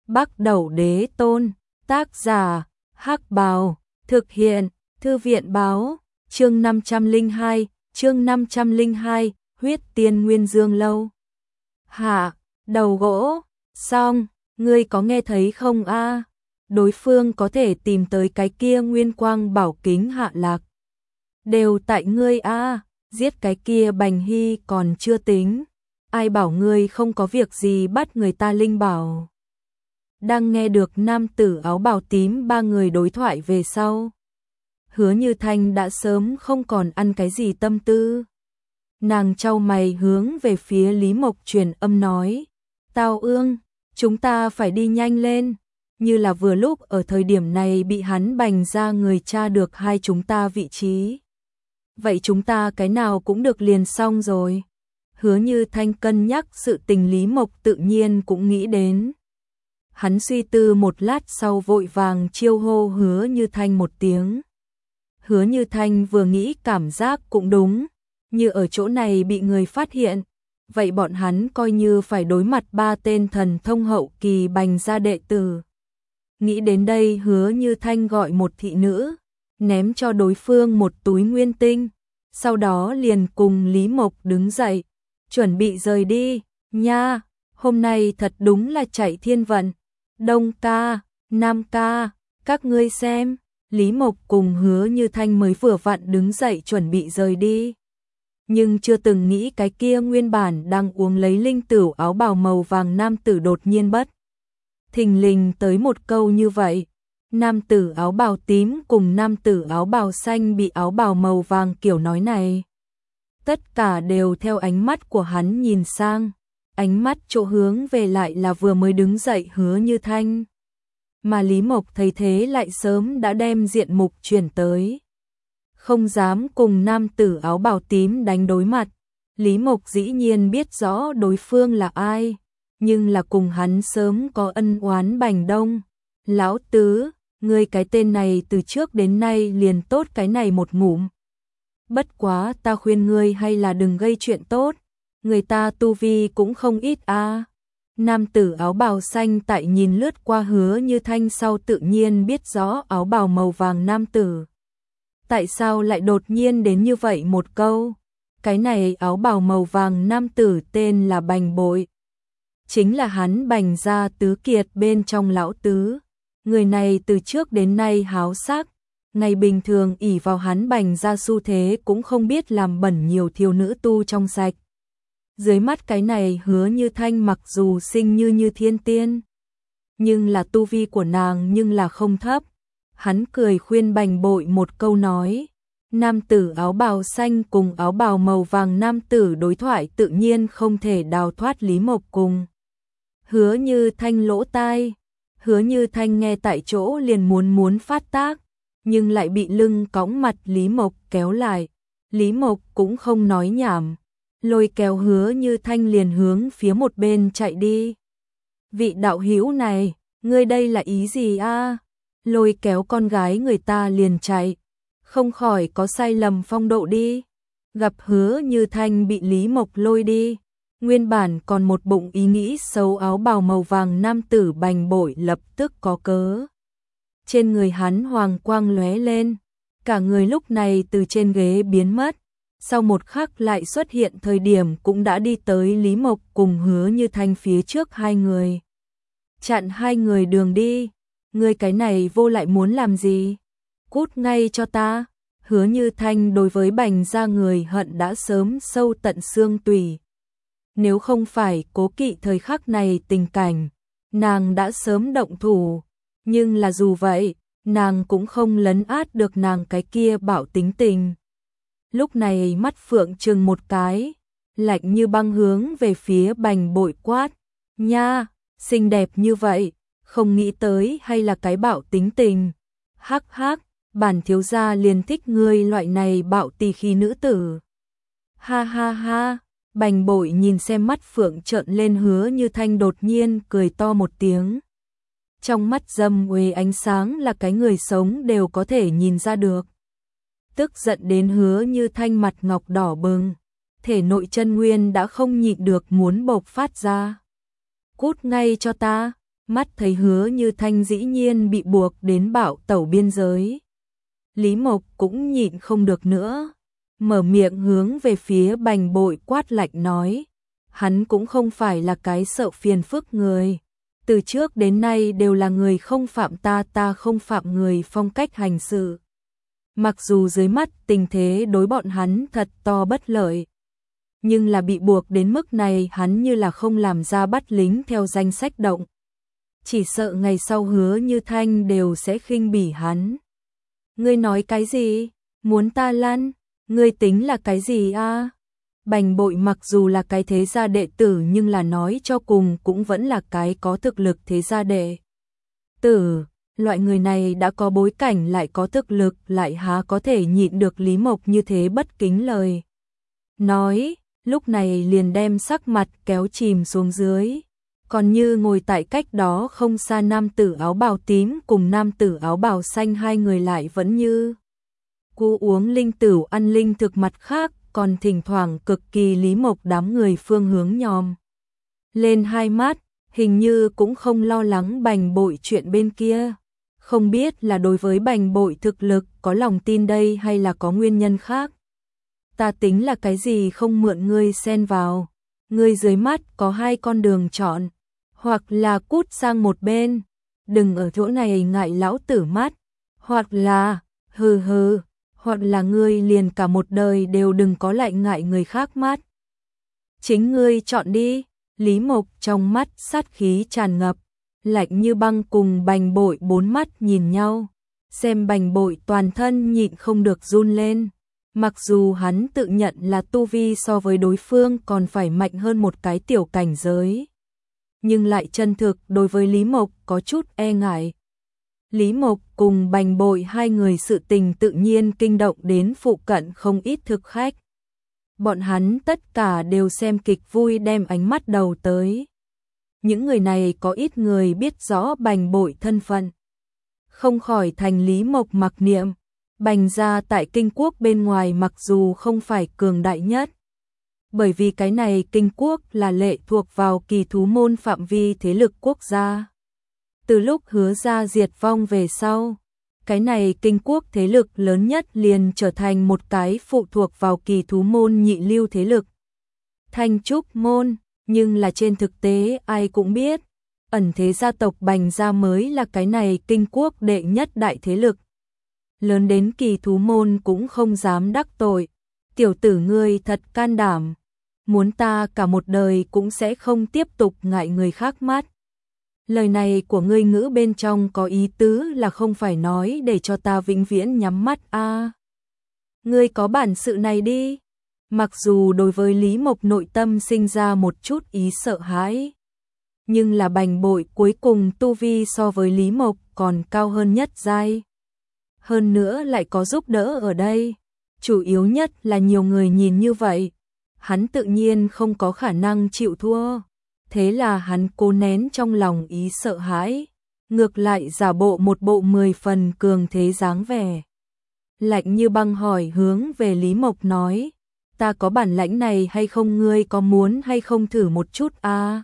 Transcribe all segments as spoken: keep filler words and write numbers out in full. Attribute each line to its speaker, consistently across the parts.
Speaker 1: Bắc Đẩu Đế Tôn, tác giả, Hắc Bào, thực hiện, Thư viện báo, chương năm trăm lẻ hai, chương năm trăm lẻ hai, huyết tiên nguyên dương lâu. Hạ, đầu gỗ, xong, ngươi có nghe thấy không a? Đối phương có thể tìm tới cái kia nguyên quang bảo kính hạ lạc. Đều tại ngươi a, giết cái kia Bành Hy còn chưa tính. Ai bảo ngươi không có việc gì bắt người ta linh bảo. Đang nghe được nam tử áo bào tím ba người đối thoại về sau. Hứa Như Thanh đã sớm không còn ăn cái gì tâm tư. Nàng chau mày hướng về phía Lý Mộc truyền âm nói. Tào Ương, chúng ta phải đi nhanh lên. Như là vừa lúc ở thời điểm này bị hắn bành ra người tra được hai chúng ta vị trí. Vậy chúng ta cái nào cũng được liền xong rồi. Hứa Như Thanh cân nhắc sự tình Lý Mộc tự nhiên cũng nghĩ đến. Hắn suy tư một lát sau vội vàng chiêu hô Hứa Như Thanh một tiếng. Hứa Như Thanh vừa nghĩ cảm giác cũng đúng, như ở chỗ này bị người phát hiện, vậy bọn hắn coi như phải đối mặt ba tên thần thông hậu kỳ bành gia đệ tử. Nghĩ đến đây Hứa Như Thanh gọi một thị nữ, ném cho đối phương một túi nguyên tinh, sau đó liền cùng Lý Mộc đứng dậy, chuẩn bị rời đi, nha, hôm nay thật đúng là chạy thiên vận, Đông ca, Nam ca, các ngươi xem. Lý Mộc cùng Hứa Như Thanh mới vừa vặn đứng dậy chuẩn bị rời đi. Nhưng chưa từng nghĩ cái kia nguyên bản đang uống lấy linh tửu áo bào màu vàng nam tử đột nhiên bất. Thình lình tới một câu như vậy. Nam tử áo bào tím cùng nam tử áo bào xanh bị áo bào màu vàng kiểu nói này. Tất cả đều theo ánh mắt của hắn nhìn sang. Ánh mắt chỗ hướng về lại là vừa mới đứng dậy Hứa Như Thanh. Mà Lý Mộc thấy thế lại sớm đã đem diện mục chuyển tới. Không dám cùng nam tử áo bào tím đánh đối mặt. Lý Mộc dĩ nhiên biết rõ đối phương là ai, nhưng là cùng hắn sớm có ân oán Bành Đông. Lão tứ, ngươi cái tên này từ trước đến nay liền tốt cái này một ngụm. Bất quá ta khuyên ngươi hay là đừng gây chuyện tốt, người ta tu vi cũng không ít a. À. Nam tử áo bào xanh tại nhìn lướt qua Hứa Như Thanh sau tự nhiên biết rõ áo bào màu vàng nam tử. Tại sao lại đột nhiên đến như vậy một câu? Cái này áo bào màu vàng nam tử tên là Bành Bội. Chính là hắn Bành gia tứ kiệt bên trong lão tứ. Người này từ trước đến nay háo sắc. Ngày bình thường ỷ vào hắn Bành gia xu thế cũng không biết làm bẩn nhiều thiếu nữ tu trong sạch. Dưới mắt cái này Hứa Như Thanh mặc dù sinh như như thiên tiên, nhưng là tu vi của nàng nhưng là không thấp. Hắn cười khuyên Bành Bội một câu nói. Nam tử áo bào xanh cùng áo bào màu vàng nam tử đối thoại tự nhiên không thể đào thoát Lý Mộc cùng Hứa Như Thanh lỗ tai. Hứa Như Thanh nghe tại chỗ liền muốn muốn phát tác, nhưng lại bị lưng cõng mặt Lý Mộc kéo lại. Lý Mộc cũng không nói nhảm, lôi kéo Hứa Như Thanh liền hướng phía một bên chạy đi. Vị đạo hữu này, ngươi đây là ý gì a? Lôi kéo con gái người ta liền chạy, không khỏi có sai lầm phong độ đi. Gặp Hứa Như Thanh bị Lý Mộc lôi đi, nguyên bản còn một bụng ý nghĩ xấu áo bào màu vàng nam tử Bành Bội lập tức có cớ. Trên người hắn hoàng quang lóe lên, cả người lúc này từ trên ghế biến mất. Sau một khắc lại xuất hiện thời điểm cũng đã đi tới Lý Mộc cùng Hứa Như Thanh phía trước hai người. Chặn hai người đường đi, ngươi cái này vô lại muốn làm gì? Cút ngay cho ta. Hứa Như Thanh đối với Bành gia người hận đã sớm sâu tận xương tủy. Nếu không phải cố kỵ thời khắc này tình cảnh, nàng đã sớm động thủ. Nhưng là dù vậy, nàng cũng không lấn át được nàng cái kia bạo tính tình. Lúc này mắt phượng trừng một cái, lạnh như băng hướng về phía Bành Bội quát. Nha, xinh đẹp như vậy, không nghĩ tới hay là cái bạo tính tình. Hắc hắc, bản thiếu gia liền thích ngươi loại này bạo tỳ khí nữ tử. Ha ha ha, Bành Bội nhìn xem mắt phượng trợn lên Hứa Như Thanh đột nhiên cười to một tiếng. Trong mắt dâm uế ánh sáng là cái người sống đều có thể nhìn ra được. Tức giận đến Hứa Như Thanh mặt ngọc đỏ bừng, thể nội chân nguyên đã không nhịn được muốn bộc phát ra. Cút ngay cho ta, mắt thấy Hứa Như Thanh dĩ nhiên bị buộc đến bạo tẩu biên giới. Lý Mộc cũng nhịn không được nữa, mở miệng hướng về phía Bành Bội quát lạnh nói, hắn cũng không phải là cái sợ phiền phức người, từ trước đến nay đều là người không phạm ta, ta không phạm người phong cách hành sự. Mặc dù dưới mắt tình thế đối bọn hắn thật to bất lợi, nhưng là bị buộc đến mức này hắn như là không làm ra bắt lính theo danh sách động. Chỉ sợ ngày sau Hứa Như Thanh đều sẽ khinh bỉ hắn. Ngươi nói cái gì? Muốn ta lăn? Ngươi tính là cái gì a? Bành Bội mặc dù là cái thế gia đệ tử nhưng là nói cho cùng cũng vẫn là cái có thực lực thế gia đệ tử. Loại người này đã có bối cảnh lại có thực lực lại há có thể nhịn được Lý Mộc như thế bất kính lời. Nói, lúc này liền đem sắc mặt kéo chìm xuống dưới. Còn như ngồi tại cách đó không xa nam tử áo bào tím cùng nam tử áo bào xanh hai người lại vẫn như cú uống linh tửu ăn linh thực, mặt khác còn thỉnh thoảng cực kỳ Lý Mộc đám người phương hướng nhòm lên hai mắt, hình như cũng không lo lắng Bành Bội chuyện bên kia. Không biết là đối với Bành Bội thực lực có lòng tin đây hay là có nguyên nhân khác. Ta tính là cái gì không mượn ngươi xen vào. Ngươi dưới mắt có hai con đường chọn, hoặc là cút sang một bên, đừng ở chỗ này ngại lão tử mắt, hoặc là, hừ hừ, hoặc là ngươi liền cả một đời đều đừng có lại ngại người khác mắt. Chính ngươi chọn đi. Lý Mộc trong mắt sát khí tràn ngập, lạnh như băng cùng Bành Bội bốn mắt nhìn nhau, xem Bành Bội toàn thân nhịn không được run lên. Mặc dù hắn tự nhận là tu vi so với đối phương còn phải mạnh hơn một cái tiểu cảnh giới, nhưng lại chân thực đối với Lý Mộc có chút e ngại. Lý Mộc cùng Bành Bội hai người sự tình tự nhiên kinh động đến phụ cận không ít thực khách. Bọn hắn tất cả đều xem kịch vui đem ánh mắt đầu tới. Những người này có ít người biết rõ Bành Bội thân phận, không khỏi thành Lý Mộc mặc niệm. Bành gia tại Kinh Quốc bên ngoài mặc dù không phải cường đại nhất, bởi vì cái này Kinh Quốc là lệ thuộc vào Kỳ Thú môn phạm vi thế lực quốc gia. Từ lúc Hứa gia diệt vong về sau, cái này Kinh Quốc thế lực lớn nhất liền trở thành một cái phụ thuộc vào Kỳ Thú môn nhị lưu thế lực, Thanh Trúc môn. Nhưng là trên thực tế ai cũng biết, ẩn thế gia tộc Bành gia mới là cái này Kinh Quốc đệ nhất đại thế lực. Lớn đến Kỳ Thú môn cũng không dám đắc tội. Tiểu tử ngươi thật can đảm, muốn ta cả một đời cũng sẽ không tiếp tục ngại người khác mắt. Lời này của ngươi ngữ bên trong có ý tứ là không phải nói để cho ta vĩnh viễn nhắm mắt a. À, ngươi có bản sự này đi. Mặc dù đối với Lý Mộc nội tâm sinh ra một chút ý sợ hãi, nhưng là Bành Bội cuối cùng tu vi so với Lý Mộc còn cao hơn nhất giai. Hơn nữa lại có giúp đỡ ở đây, chủ yếu nhất là nhiều người nhìn như vậy, hắn tự nhiên không có khả năng chịu thua. Thế là hắn cố nén trong lòng ý sợ hãi, ngược lại giả bộ một bộ mười phần cường thế dáng vẻ. Lạnh như băng hỏi hướng về Lý Mộc nói, ta có bản lãnh này hay không, ngươi có muốn hay không thử một chút a? À?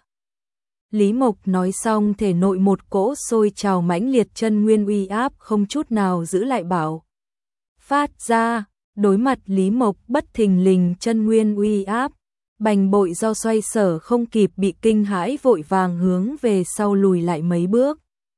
Speaker 1: Lý Mộc nói xong thể nội một cỗ sôi trào mãnh liệt chân nguyên uy áp không chút nào giữ lại bảo phát ra. Đối mặt Lý Mộc bất thình lình chân nguyên uy áp, Bành Bội do xoay sở không kịp bị kinh hãi vội vàng hướng về sau lùi lại mấy bước.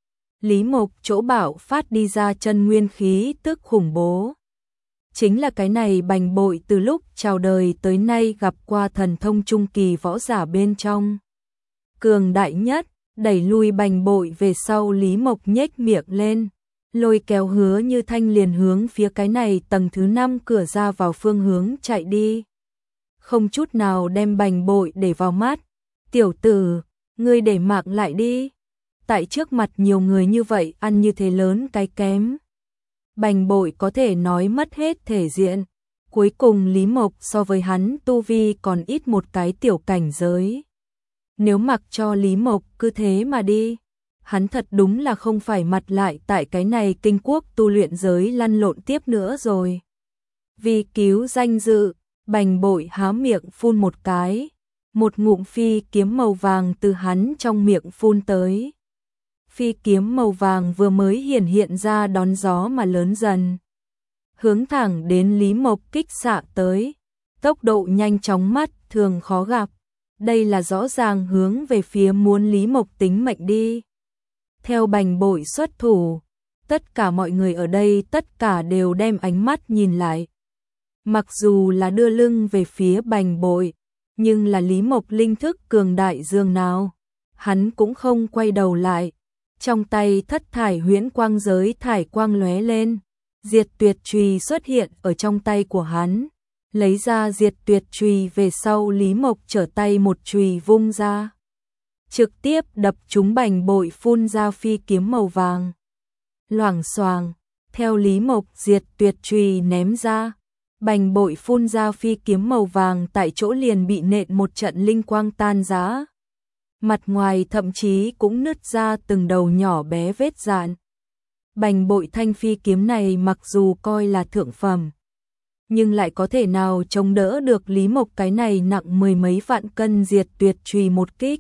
Speaker 1: Lý Mộc chỗ bảo phát đi ra chân nguyên khí tức khủng bố, chính là cái này Bành Bội từ lúc chào đời tới nay gặp qua thần thông trung kỳ võ giả bên trong cường đại nhất. Đẩy lui Bành Bội về sau, Lý Mộc nhếch miệng lên, lôi kéo Hứa Như Thanh liền hướng phía cái này tầng thứ năm cửa ra vào phương hướng chạy đi, không chút nào đem Bành Bội để vào mắt. Tiểu tử, ngươi để mạng lại đi, tại trước mặt nhiều người như vậy ăn như thế lớn cái kém. Bành Bội có thể nói mất hết thể diện. Cuối cùng Lý Mộc so với hắn tu vi còn ít một cái tiểu cảnh giới. Nếu mặc cho Lý Mộc cứ thế mà đi, hắn thật đúng là không phải mặt lại tại cái này Kinh Quốc tu luyện giới lăn lộn tiếp nữa rồi. Vì cứu danh dự, Bành Bội há miệng phun một cái, một ngụm phi kiếm màu vàng từ hắn trong miệng phun tới. Phi kiếm màu vàng vừa mới hiển hiện ra đón gió mà lớn dần, hướng thẳng đến Lý Mộc kích xạ tới, tốc độ nhanh chóng mắt thường khó gặp. Đây là rõ ràng hướng về phía muốn Lý Mộc tính mệnh đi. Theo Bành Bội xuất thủ, tất cả mọi người ở đây tất cả đều đem ánh mắt nhìn lại. Mặc dù là đưa lưng về phía Bành Bội, nhưng là Lý Mộc linh thức cường đại dường nào, hắn cũng không quay đầu lại. Trong tay thất thải huyễn quang giới thải quang lóe lên, diệt tuyệt chùy xuất hiện ở trong tay của hắn. Lấy ra diệt tuyệt chùy về sau, Lý Mộc trở tay một chùy vung ra, trực tiếp đập trúng Bành Bội phun ra phi kiếm màu vàng. Loảng xoàng, theo Lý Mộc diệt tuyệt chùy ném ra, Bành Bội phun ra phi kiếm màu vàng tại chỗ liền bị nện một trận linh quang tan rã. Mặt ngoài thậm chí cũng nứt ra từng đầu nhỏ bé vết dạn. Bành Bội thanh phi kiếm này mặc dù coi là thượng phẩm, nhưng lại có thể nào chống đỡ được Lý Mộc cái này nặng mười mấy vạn cân diệt tuyệt chùy một kích.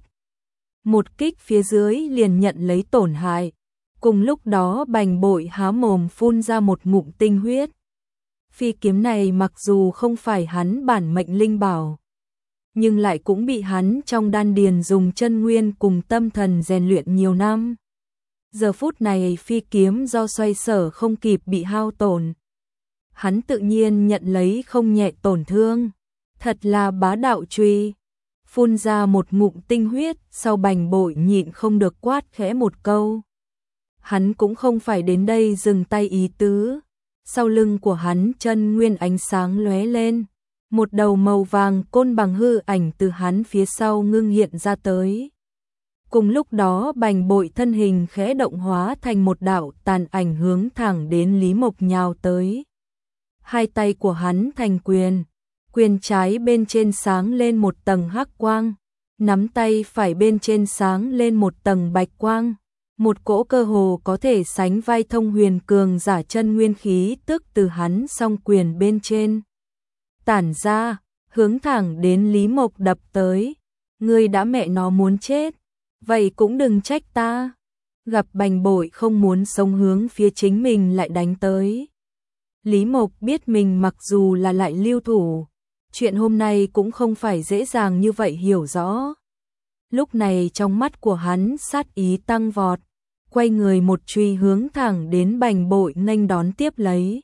Speaker 1: Một kích phía dưới liền nhận lấy tổn hại. Cùng lúc đó Bành Bội há mồm phun ra một ngụm tinh huyết. Phi kiếm này mặc dù không phải hắn bản mệnh linh bảo, nhưng lại cũng bị hắn trong đan điền dùng chân nguyên cùng tâm thần rèn luyện nhiều năm. Giờ phút này phi kiếm do xoay sở không kịp bị hao tổn, hắn tự nhiên nhận lấy không nhẹ tổn thương. Thật là bá đạo chùy. Phun ra một ngụm tinh huyết, sau Bành Bội nhịn không được quát khẽ một câu. Hắn cũng không phải đến đây dừng tay ý tứ. Sau lưng của hắn chân nguyên ánh sáng lóe lên, một đầu màu vàng côn bằng hư ảnh từ hắn phía sau ngưng hiện ra tới. Cùng lúc đó Bành Bội thân hình khẽ động hóa thành một đạo tàn ảnh hướng thẳng đến Lý Mộc nhào tới. Hai tay của hắn thành quyền, quyền trái bên trên sáng lên một tầng hắc quang, nắm tay phải bên trên sáng lên một tầng bạch quang. Một cỗ cơ hồ có thể sánh vai thông huyền cường giả chân nguyên khí tức từ hắn song quyền bên trên tản ra, hướng thẳng đến Lý Mộc đập tới. Ngươi đã mẹ nó muốn chết, vậy cũng đừng trách ta. Gặp Bành Bội không muốn sống hướng phía chính mình lại đánh tới. Lý Mộc biết mình mặc dù là lại lưu thủ, chuyện hôm nay cũng không phải dễ dàng như vậy hiểu rõ. Lúc này trong mắt của hắn sát ý tăng vọt, quay người một chùy hướng thẳng đến Bành Bội nghênh đón tiếp lấy.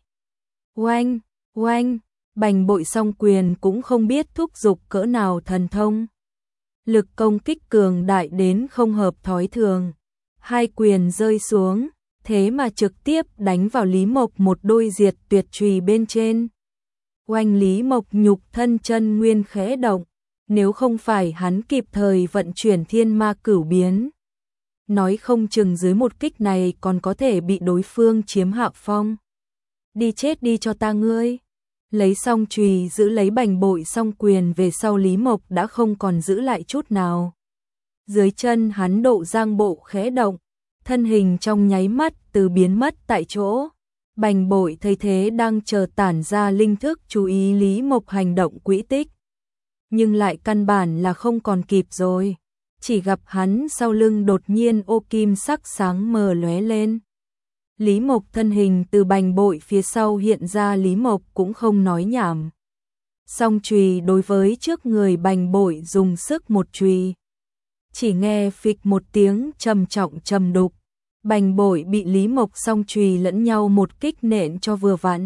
Speaker 1: Oanh, oanh, Bành Bội song quyền cũng không biết thúc giục cỡ nào thần thông. Lực công kích cường đại đến không hợp thói thường. Hai quyền rơi xuống, thế mà trực tiếp đánh vào Lý Mộc một đôi diệt tuyệt chùy bên trên. Oanh, Lý Mộc nhục thân chân nguyên khẽ động, nếu không phải hắn kịp thời vận chuyển thiên ma cửu biến, nói không chừng dưới một kích này còn có thể bị đối phương chiếm hạ phong. Đi chết đi cho ta ngươi. Lấy song chùy giữ lấy Bành Bội song quyền về sau, Lý Mộc đã không còn giữ lại chút nào. Dưới chân hắn độ giang bộ khẽ động, thân hình trong nháy mắt từ biến mất tại chỗ. Bành Bội thấy thế đang chờ tản ra linh thức chú ý Lý Mộc hành động quỹ tích, nhưng lại căn bản là không còn kịp rồi. Chỉ gặp hắn sau lưng đột nhiên ô kim sắc sáng mờ lóe lên. Lý Mộc thân hình từ Bành Bội phía sau hiện ra, Lý Mộc cũng không nói nhảm. Song chùy đối với trước người Bành Bội dùng sức một chùy. Chỉ nghe phịch một tiếng trầm trọng trầm đục, Bành Bội bị Lý Mộc song chùy lẫn nhau một kích nện cho vừa vặn,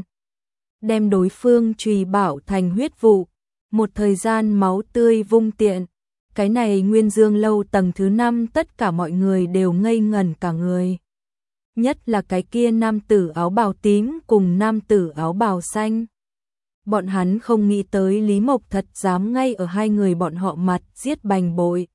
Speaker 1: đem đối phương chùy bảo thành huyết vụ. Một thời gian máu tươi vung tiện. Cái này Nguyên Dương lâu tầng thứ năm tất cả mọi người đều ngây ngẩn cả người. Nhất là cái kia nam tử áo bào tím cùng nam tử áo bào xanh. Bọn hắn không nghĩ tới Lý Mộc thật dám ngay ở hai người bọn họ mặt giết Bành Bội.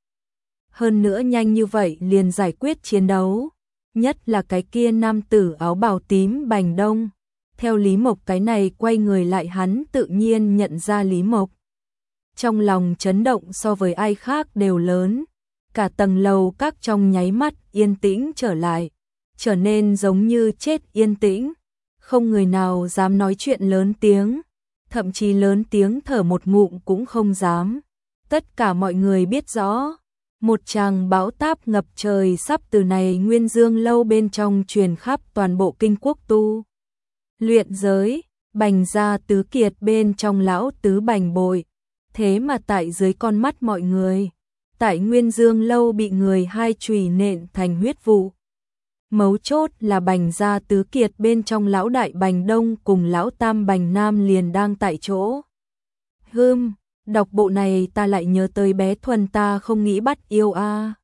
Speaker 1: Hơn nữa nhanh như vậy liền giải quyết chiến đấu. Nhất là cái kia nam tử áo bào tím Bành Đông. Theo Lý Mộc cái này quay người lại, hắn tự nhiên nhận ra Lý Mộc. Trong lòng chấn động so với ai khác đều lớn. Cả tầng lầu các trong nháy mắt yên tĩnh trở lại, trở nên giống như chết yên tĩnh. Không người nào dám nói chuyện lớn tiếng, thậm chí lớn tiếng thở một ngụm cũng không dám. Tất cả mọi người biết rõ, Một tràng bão táp ngập trời sắp từ này Nguyên Dương lâu bên trong truyền khắp toàn bộ kinh quốc tu. Luyện giới, Bành gia tứ kiệt bên trong lão tứ Bành bội. Thế mà tại dưới con mắt mọi người, tại Nguyên Dương lâu bị người hai chùy nện thành huyết vụ. Mấu chốt là Bành gia tứ kiệt bên trong lão đại Bành Đông cùng lão tam Bành Nam liền đang tại chỗ. Hừm, đọc bộ này ta lại nhớ tới bé Thuần ta không nghĩ bắt yêu a.